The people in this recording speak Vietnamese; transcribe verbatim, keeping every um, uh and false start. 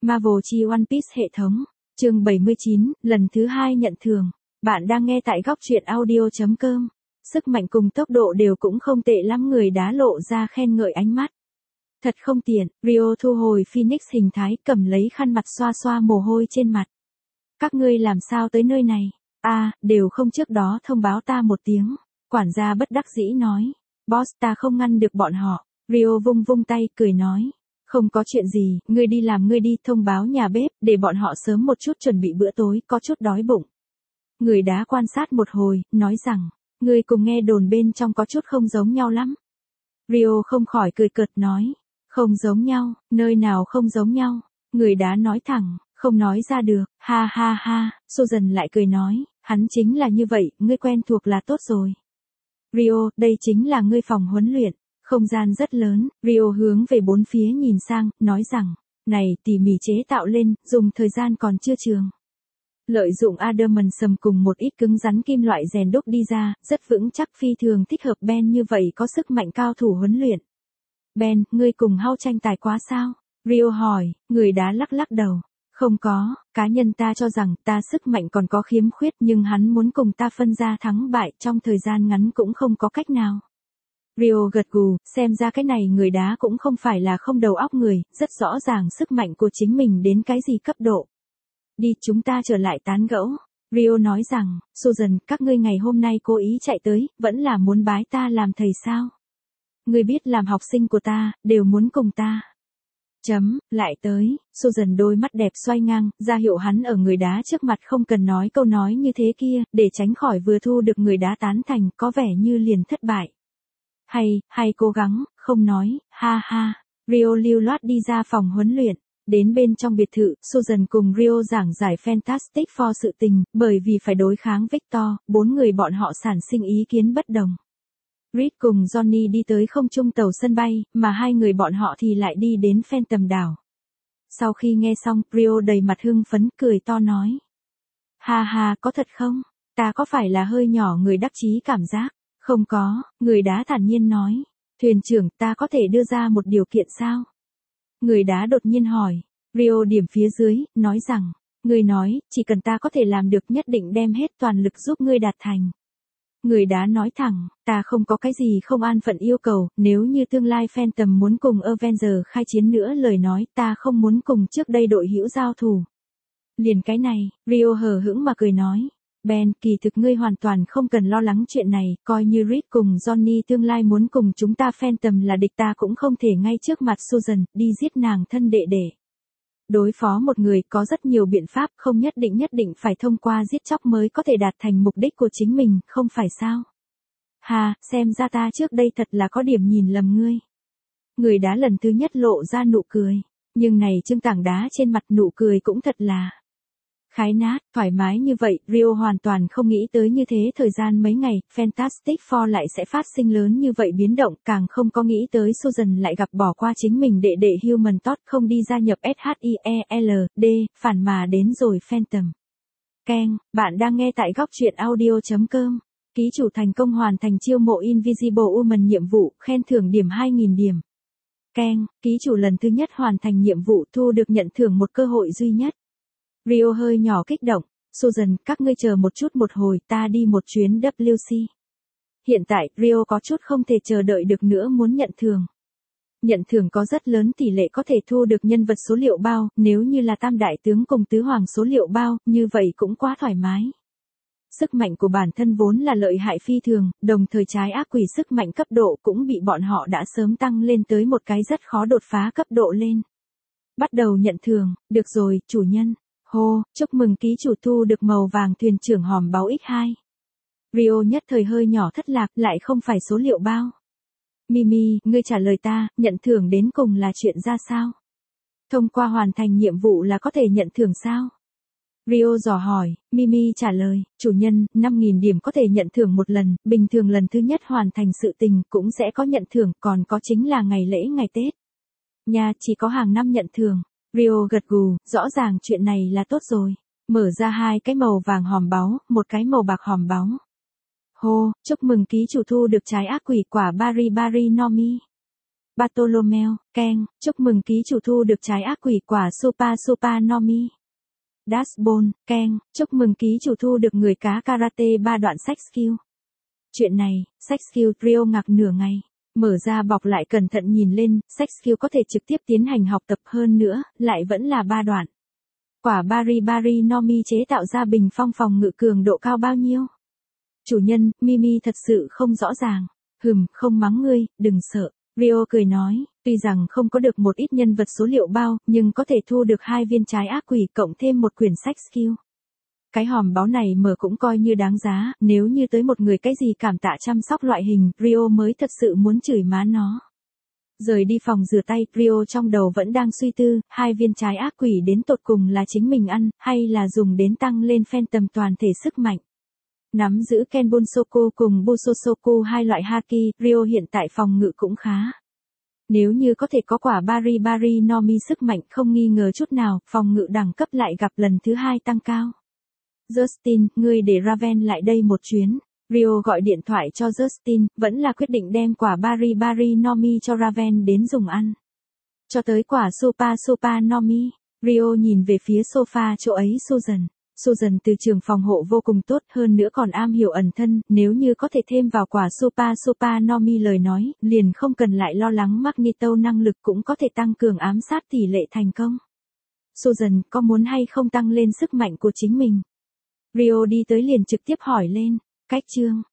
Marvel chi One Piece hệ thống. Chương bảy mươi chín, lần thứ hai nhận thưởng. Bạn đang nghe tại góc truyện audio chấm com. Sức mạnh cùng tốc độ đều cũng không tệ lắm, người đá lộ ra khen ngợi ánh mắt. Thật không tiện, Rio thu hồi Phoenix hình thái, cầm lấy khăn mặt xoa xoa mồ hôi trên mặt. Các ngươi làm sao tới nơi này? À, đều không trước đó thông báo ta một tiếng. Quản gia bất đắc dĩ nói. Boss, ta không ngăn được bọn họ. Rio vung vung tay, cười nói. Không có chuyện gì, ngươi đi làm ngươi đi, thông báo nhà bếp, để bọn họ sớm một chút chuẩn bị bữa tối, có chút đói bụng. Người đá quan sát một hồi, nói rằng, ngươi cùng nghe đồn bên trong có chút không giống nhau lắm. Rio không khỏi cười cợt nói, không giống nhau, nơi nào không giống nhau. Người đá nói thẳng, không nói ra được, ha ha ha, Susan lại cười nói, hắn chính là như vậy, ngươi quen thuộc là tốt rồi. Rio, đây chính là ngươi phòng huấn luyện. Không gian rất lớn, Rio hướng về bốn phía nhìn sang, nói rằng, này tỉ mỉ chế tạo lên, dùng thời gian còn chưa trường. Lợi dụng adamantium cùng một ít cứng rắn kim loại rèn đúc đi ra, rất vững chắc, phi thường thích hợp Ben như vậy có sức mạnh cao thủ huấn luyện. Ben, ngươi cùng Hao tranh tài quá sao? Rio hỏi, người đá lắc lắc đầu. Không có, cá nhân ta cho rằng ta sức mạnh còn có khiếm khuyết, nhưng hắn muốn cùng ta phân ra thắng bại trong thời gian ngắn cũng không có cách nào. Rio gật gù, xem ra cái này người đá cũng không phải là không đầu óc người, rất rõ ràng sức mạnh của chính mình đến cái gì cấp độ. Đi, chúng ta trở lại tán gẫu. Rio nói rằng, Susan, các ngươi ngày hôm nay cố ý chạy tới, vẫn là muốn bái ta làm thầy sao? Ngươi biết làm học sinh của ta, đều muốn cùng ta. Chấm, lại tới, Susan đôi mắt đẹp xoay ngang, ra hiệu hắn ở người đá trước mặt không cần nói câu nói như thế kia, để tránh khỏi vừa thu được người đá tán thành, có vẻ như liền thất bại. Hay, hay cố gắng, không nói, ha ha. Rio lưu loát đi ra phòng huấn luyện. Đến bên trong biệt thự, Susan cùng Rio giảng giải Fantastic Four sự tình, bởi vì phải đối kháng Victor, bốn người bọn họ sản sinh ý kiến bất đồng. Reed cùng Johnny đi tới không trung tàu sân bay, mà hai người bọn họ thì lại đi đến Phantom đảo. Sau khi nghe xong, Rio đầy mặt hưng phấn, cười to nói. Ha ha, có thật không? Ta có phải là hơi nhỏ người đắc chí cảm giác? Không có, người đá thản nhiên nói. Thuyền trưởng, ta có thể đưa ra một điều kiện sao? Người đá đột nhiên hỏi. Rio điểm phía dưới, nói rằng, người nói, chỉ cần ta có thể làm được nhất định đem hết toàn lực giúp ngươi đạt thành. Người đá nói thẳng, ta không có cái gì không an phận yêu cầu, nếu như tương lai Phantom muốn cùng Avenger khai chiến nữa lời nói, ta không muốn cùng trước đây đội hữu giao thủ. Liền cái này, Rio hờ hững mà cười nói. Ben, kỳ thực ngươi hoàn toàn không cần lo lắng chuyện này, coi như Reed cùng Johnny tương lai muốn cùng chúng ta Phantom là địch, ta cũng không thể ngay trước mặt Susan, đi giết nàng thân đệ đệ. Đối phó một người có rất nhiều biện pháp, không nhất định nhất định phải thông qua giết chóc mới có thể đạt thành mục đích của chính mình, không phải sao? Hà, xem ra ta trước đây thật là có điểm nhìn lầm ngươi. Người đá lần thứ nhất lộ ra nụ cười, nhưng này trưng tảng đá trên mặt nụ cười cũng thật là khái nát, thoải mái như vậy, Rio hoàn toàn không nghĩ tới như thế thời gian mấy ngày, Fantastic Four lại sẽ phát sinh lớn như vậy biến động, càng không có nghĩ tới Susan lại gặp bỏ qua chính mình đệ đệ Human Torch không đi gia nhập ét hát i e lờ đê, phản mà đến rồi Phantom. Keng, bạn đang nghe tại góc truyện audio chấm com. Ký chủ thành công hoàn thành chiêu mộ Invisible Woman nhiệm vụ, khen thưởng điểm hai nghìn điểm. Keng, ký chủ lần thứ nhất hoàn thành nhiệm vụ, thu được nhận thưởng một cơ hội duy nhất. Rio hơi nhỏ kích động, Susan, các ngươi chờ một chút một hồi, ta đi một chuyến vê xê. Hiện tại, Rio có chút không thể chờ đợi được nữa muốn nhận thưởng. Nhận thưởng có rất lớn tỷ lệ có thể thu được nhân vật số liệu bao, nếu như là tam đại tướng cùng tứ hoàng số liệu bao, như vậy cũng quá thoải mái. Sức mạnh của bản thân vốn là lợi hại phi thường, đồng thời trái ác quỷ sức mạnh cấp độ cũng bị bọn họ đã sớm tăng lên tới một cái rất khó đột phá cấp độ lên. Bắt đầu nhận thưởng, được rồi, chủ nhân. Hô, chúc mừng ký chủ thu được màu vàng thuyền trưởng hòm báu nhân hai. Rio nhất thời hơi nhỏ thất lạc, lại không phải số liệu bao. Mimi, ngươi trả lời ta, nhận thưởng đến cùng là chuyện ra sao? Thông qua hoàn thành nhiệm vụ là có thể nhận thưởng sao? Rio dò hỏi, Mimi trả lời, chủ nhân, năm nghìn điểm có thể nhận thưởng một lần, bình thường lần thứ nhất hoàn thành sự tình cũng sẽ có nhận thưởng, còn có chính là ngày lễ ngày Tết. Nhà chỉ có hàng năm nhận thưởng. Rio gật gù, rõ ràng chuyện này là tốt rồi. Mở ra hai cái màu vàng hòm báu, một cái màu bạc hòm báu. Hô, chúc mừng ký chủ thu được trái ác quỷ quả Bari Bari Nomi. Bartolomeo, Ken, chúc mừng ký chủ thu được trái ác quỷ quả Super Super Nomi. Dashbone, Ken, chúc mừng ký chủ thu được người cá karate ba đoạn sách skill. Chuyện này, sách skill Rio ngạc nửa ngày. Mở ra bọc lại cẩn thận nhìn lên, sách skill có thể trực tiếp tiến hành học tập hơn nữa, lại vẫn là ba đoạn. Quả Bari Bari Nomi chế tạo ra bình phong phòng ngự cường độ cao bao nhiêu? Chủ nhân, Mimi thật sự không rõ ràng. Hừm, không mắng ngươi, đừng sợ. Rio cười nói, tuy rằng không có được một ít nhân vật số liệu bao, nhưng có thể thu được hai viên trái ác quỷ cộng thêm một quyển sách skill. Cái hòm báo này mở cũng coi như đáng giá, nếu như tới một người cái gì cảm tạ chăm sóc loại hình, Rio mới thật sự muốn chửi má nó. Rời đi phòng rửa tay, Rio trong đầu vẫn đang suy tư, hai viên trái ác quỷ đến tột cùng là chính mình ăn, hay là dùng đến tăng lên Phantom toàn thể sức mạnh. Nắm giữ Ken Bunsoku cùng Busosoku hai loại haki, Rio hiện tại phòng ngự cũng khá. Nếu như có thể có quả Bari Bari Nomi sức mạnh không nghi ngờ chút nào, phòng ngự đẳng cấp lại gặp lần thứ hai tăng cao. Justin, ngươi để Raven lại đây một chuyến. Rio gọi điện thoại cho Justin, vẫn là quyết định đem quả Bari Bari Nomi cho Raven đến dùng ăn. Cho tới quả Super Super Nomi, Rio nhìn về phía sofa chỗ ấy Susan. Susan từ trường phòng hộ vô cùng tốt hơn nữa còn am hiểu ẩn thân, nếu như có thể thêm vào quả Super Super Nomi lời nói, liền không cần lại lo lắng Magneto năng lực cũng có thể tăng cường ám sát tỷ lệ thành công. Susan, có muốn hay không tăng lên sức mạnh của chính mình? Rio đi tới liền trực tiếp hỏi lên, cách chương.